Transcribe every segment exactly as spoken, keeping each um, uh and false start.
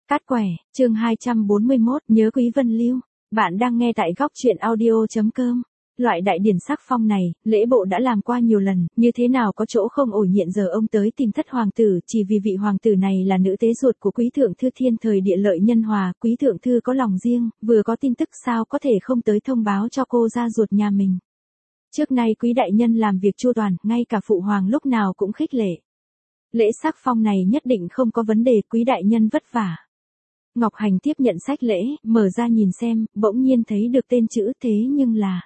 Cát quẻ, chương hai trăm bốn mươi mốt, nhớ Quý Vân Lưu. Bạn đang nghe tại góc truyện audio.com. Loại đại điển sắc phong này, lễ bộ đã làm qua nhiều lần, như thế nào có chỗ không ổn hiện giờ ông tới tìm thất hoàng tử, chỉ vì vị hoàng tử này là nữ tế ruột của Quý thượng thư thiên thời địa lợi nhân hòa, Quý thượng thư có lòng riêng, vừa có tin tức sao có thể không tới thông báo cho cô gia ruột nhà mình. Trước nay Quý đại nhân làm việc chu toàn, ngay cả phụ hoàng lúc nào cũng khích lệ. Lễ sắc phong này nhất định không có vấn đề, Quý đại nhân vất vả. Ngọc Hành tiếp nhận sách lễ, mở ra nhìn xem, bỗng nhiên thấy được tên chữ thế nhưng là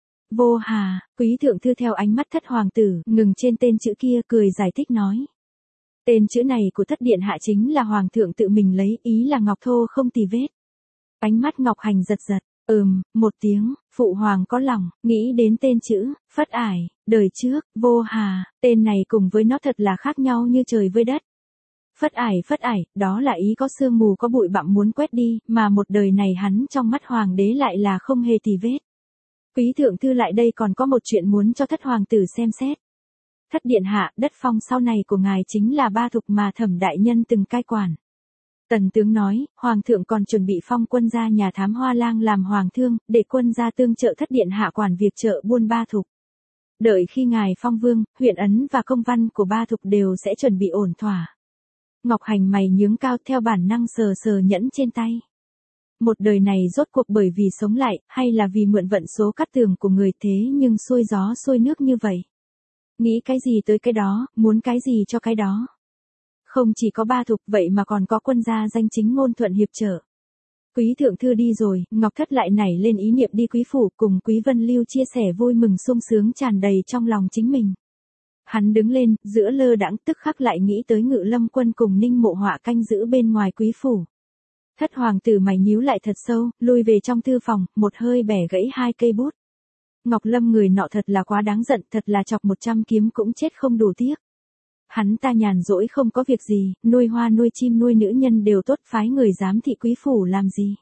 Vô Hà. Quý thượng thư theo ánh mắt thất hoàng tử, ngừng trên tên chữ kia, cười giải thích nói. Tên chữ này của thất điện hạ chính là hoàng thượng tự mình lấy, ý là ngọc thô không tì vết. Ánh mắt Ngọc Hành giật giật, ừm, một tiếng, phụ hoàng có lòng, nghĩ đến tên chữ, Phất Ải, đời trước, Vô Hà, tên này cùng với nó thật là khác nhau như trời với đất. Phất Ải Phất Ải, đó là ý có sương mù có bụi bặm muốn quét đi, mà một đời này hắn trong mắt hoàng đế lại là không hề tì vết. Quý thượng thư lại đây còn có một chuyện muốn cho thất hoàng tử xem xét. Thất điện hạ, đất phong sau này của ngài chính là ba thục mà Thẩm đại nhân từng cai quản. Tần tướng nói, hoàng thượng còn chuẩn bị phong quân gia nhà thám Hoa Lang làm hoàng thương, để quân gia tương trợ thất điện hạ quản việc chợ buôn ba thục. Đợi khi ngài phong vương, huyện ấn và công văn của ba thục đều sẽ chuẩn bị ổn thỏa. Ngọc Hành mày nhướng cao theo bản năng sờ sờ nhẫn trên tay. Một đời này rốt cuộc bởi vì sống lại, hay là vì mượn vận số cát tường của người thế nhưng xuôi gió xuôi nước như vậy. Nghĩ cái gì tới cái đó, muốn cái gì cho cái đó. Không chỉ có ba thục vậy mà còn có quân gia danh chính ngôn thuận hiệp trợ. Quý thượng thư đi rồi, Ngọc Thất lại nảy lên ý niệm đi Quý phủ cùng Quý Vân Lưu chia sẻ vui mừng sung sướng tràn đầy trong lòng chính mình. Hắn đứng lên, giữa lơ đãng tức khắc lại nghĩ tới Ngự Lâm quân cùng Ninh Mộ Họa canh giữ bên ngoài Quý phủ. Thất hoàng tử mày nhíu lại thật sâu, lui về trong thư phòng, một hơi bẻ gãy hai cây bút. Ngọc Lâm người nọ thật là quá đáng giận, thật là chọc một trăm kiếm cũng chết không đủ tiếc. Hắn ta nhàn rỗi không có việc gì, nuôi hoa nuôi chim nuôi nữ nhân đều tốt, phái người giám thị Quý phủ làm gì.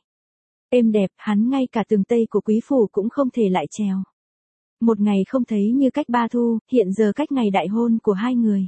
Êm đẹp, hắn ngay cả tường tây của Quý phủ cũng không thể lại trèo. Một ngày không thấy như cách ba thu, hiện giờ cách ngày đại hôn của hai người.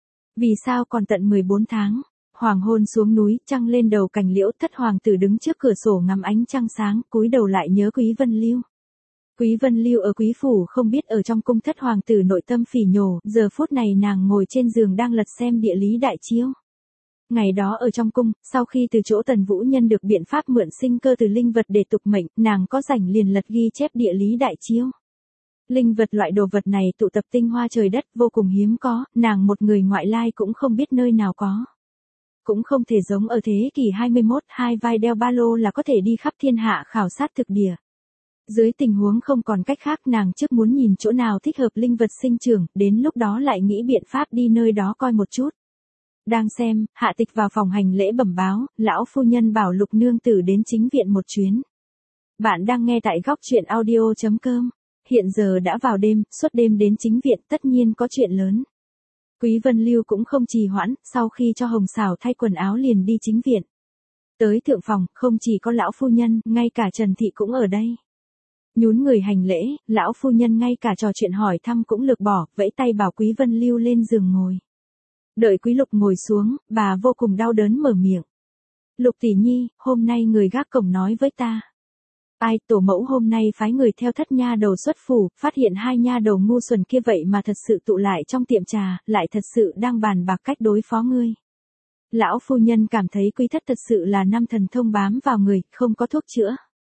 Vì sao còn tận mười bốn tháng? Hoàng hôn xuống núi, trăng lên đầu cành liễu, thất hoàng tử đứng trước cửa sổ ngắm ánh trăng sáng, cúi đầu lại nhớ Quý Vân Lưu. Quý Vân Lưu ở Quý phủ không biết ở trong cung thất hoàng tử nội tâm phỉ nhổ, giờ phút này nàng ngồi trên giường đang lật xem địa lý đại chiếu. Ngày đó ở trong cung, sau khi từ chỗ Tần Vũ Nhân được biện pháp mượn sinh cơ từ linh vật để tục mệnh, nàng có rảnh liền lật ghi chép địa lý đại chiếu. Linh vật loại đồ vật này tụ tập tinh hoa trời đất vô cùng hiếm có, nàng một người ngoại lai cũng không biết nơi nào có. Cũng không thể giống ở thế kỷ hai mươi mốt, hai vai đeo ba lô là có thể đi khắp thiên hạ khảo sát thực địa. Dưới tình huống không còn cách khác nàng trước muốn nhìn chỗ nào thích hợp linh vật sinh trưởng, đến lúc đó lại nghĩ biện pháp đi nơi đó coi một chút. Đang xem, Hạ Tịch vào phòng hành lễ bẩm báo, lão phu nhân bảo Lục nương tử đến chính viện một chuyến. Bạn đang nghe tại góc truyện audio.com. Hiện giờ đã vào đêm, suốt đêm đến chính viện tất nhiên có chuyện lớn. Quý Vân Lưu cũng không trì hoãn, sau khi cho Hồng Sảo thay quần áo liền đi chính viện. Tới thượng phòng, không chỉ có lão phu nhân, ngay cả Trần Thị cũng ở đây. Nhún người hành lễ, lão phu nhân ngay cả trò chuyện hỏi thăm cũng lược bỏ, vẫy tay bảo Quý Vân Lưu lên giường ngồi. Đợi Quý Lục ngồi xuống, bà vô cùng đau đớn mở miệng. Lục tỷ nhi, hôm nay người gác cổng nói với ta. Ai, tổ mẫu hôm nay phái người theo thất nha đầu xuất phủ, phát hiện hai nha đầu ngu xuẩn kia vậy mà thật sự tụ lại trong tiệm trà, lại thật sự đang bàn bạc cách đối phó ngươi. Lão phu nhân cảm thấy Quý thất thật sự là năm thần thông bám vào người, không có thuốc chữa.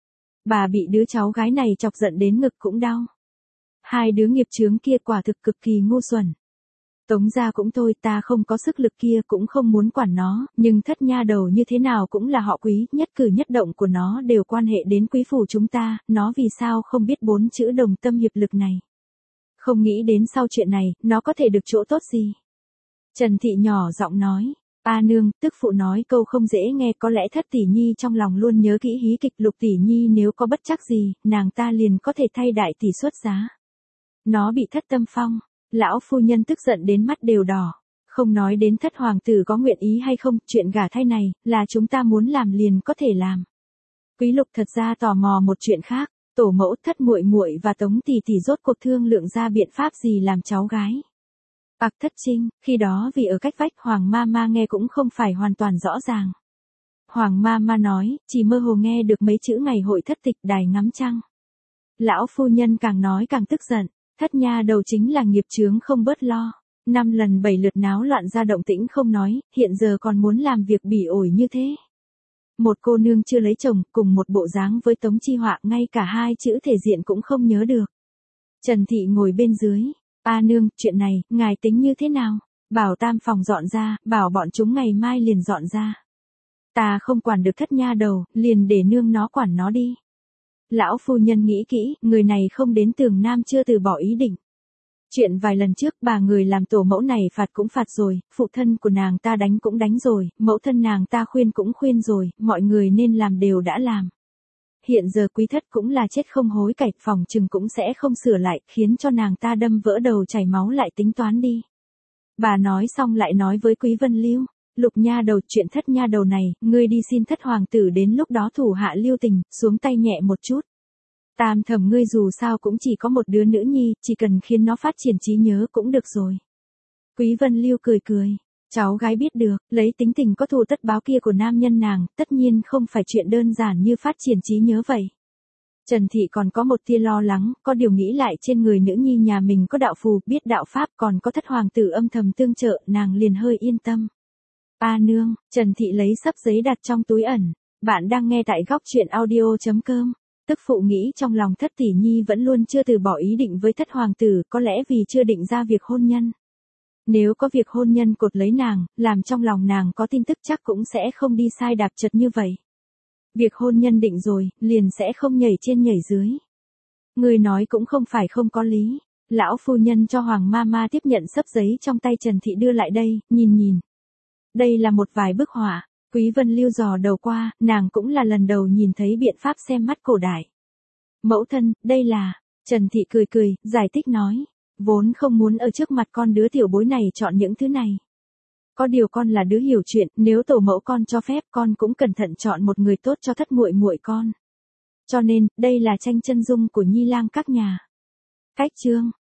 Bà bị đứa cháu gái này chọc giận đến ngực cũng đau. Hai đứa nghiệp chướng kia quả thực cực kỳ ngu xuẩn. Tống gia cũng thôi, ta không có sức lực kia cũng không muốn quản nó, nhưng thất nha đầu như thế nào cũng là họ Quý, nhất cử nhất động của nó đều quan hệ đến Quý phủ chúng ta, nó vì sao không biết bốn chữ đồng tâm hiệp lực này. Không nghĩ đến sau chuyện này, nó có thể được chỗ tốt gì. Trần Thị nhỏ giọng nói, a nương, tức phụ nói câu không dễ nghe, có lẽ thất tỷ nhi trong lòng luôn nhớ kỹ hí kịch Lục tỷ nhi nếu có bất trắc gì, nàng ta liền có thể thay đại tỷ xuất giá. Nó bị thất tâm phong. Lão phu nhân tức giận đến mắt đều đỏ. Không nói đến thất hoàng tử có nguyện ý hay không, chuyện gả thai này, là chúng ta muốn làm liền có thể làm. Quý Lục thật ra tò mò một chuyện khác, tổ mẫu thất muội muội và Tống tỷ tỷ rốt cuộc thương lượng ra biện pháp gì làm cháu gái. Bạc Thất Trinh, khi đó vì ở cách vách Hoàng ma ma nghe cũng không phải hoàn toàn rõ ràng. Hoàng ma ma nói, chỉ mơ hồ nghe được mấy chữ ngày hội thất tịch đài ngắm trăng. Lão phu nhân càng nói càng tức giận, thất nha đầu chính là nghiệp chướng không bớt lo. Năm lần bảy lượt náo loạn ra động tĩnh không nói, hiện giờ còn muốn làm việc bỉ ổi như thế. Một cô nương chưa lấy chồng, cùng một bộ dáng với Tống Chi Họa, ngay cả hai chữ thể diện cũng không nhớ được. Trần Thị ngồi bên dưới, "A nương, chuyện này, ngài tính như thế nào? Bảo tam phòng dọn ra, bảo bọn chúng ngày mai liền dọn ra. Ta không quản được thất nha đầu, liền để nương nó quản nó đi." Lão phu nhân nghĩ kỹ, người này không đến Tường Nam chưa từ bỏ ý định. Chuyện vài lần trước bà người làm tổ mẫu này phạt cũng phạt rồi, phụ thân của nàng ta đánh cũng đánh rồi, mẫu thân nàng ta khuyên cũng khuyên rồi, mọi người nên làm đều đã làm. Hiện giờ quý thất cũng là chết không hối cải, phòng chừng cũng sẽ không sửa lại, khiến cho nàng ta đâm vỡ đầu chảy máu lại tính toán đi. Bà nói xong lại nói với Quý Vân Lưu, "Lục nha đầu, chuyện thất nha đầu này, ngươi đi xin thất hoàng tử đến lúc đó thủ hạ lưu tình, xuống tay nhẹ một chút. Tam thẩm ngươi dù sao cũng chỉ có một đứa nữ nhi, chỉ cần khiến nó phát triển trí nhớ cũng được rồi." Quý Vân Lưu cười cười, cháu gái biết được, lấy tính tình có thù tất báo kia của nam nhân nàng, tất nhiên không phải chuyện đơn giản như phát triển trí nhớ vậy. Trần Thị còn có một tia lo lắng, có điều nghĩ lại trên người nữ nhi nhà mình có đạo phù, biết đạo pháp, còn có thất hoàng tử âm thầm tương trợ, nàng liền hơi yên tâm. "A nương," Trần Thị lấy xấp giấy đặt trong túi ẩn. Bạn đang nghe tại góc truyện audio chấm com. Tức phụ nghĩ trong lòng thất tỷ nhi vẫn luôn chưa từ bỏ ý định với thất hoàng tử, có lẽ vì chưa định ra việc hôn nhân. Nếu có việc hôn nhân cột lấy nàng, làm trong lòng nàng có tin tức chắc cũng sẽ không đi sai đạp chật như vậy. Việc hôn nhân định rồi, liền sẽ không nhảy trên nhảy dưới. Người nói cũng không phải không có lý. Lão phu nhân cho Hoàng ma ma tiếp nhận xấp giấy trong tay Trần Thị đưa lại đây, nhìn nhìn. Đây là một vài bức họa. Quý Vân Lưu dò đầu qua, nàng cũng là lần đầu nhìn thấy biện pháp xem mắt cổ đại. "Mẫu thân, đây là..." Trần Thị cười cười, giải thích nói. "Vốn không muốn ở trước mặt con đứa tiểu bối này chọn những thứ này. Có điều con là đứa hiểu chuyện, nếu tổ mẫu con cho phép con cũng cẩn thận chọn một người tốt cho thất muội muội con. Cho nên, đây là tranh chân dung của nhi lang các nhà." Cách chương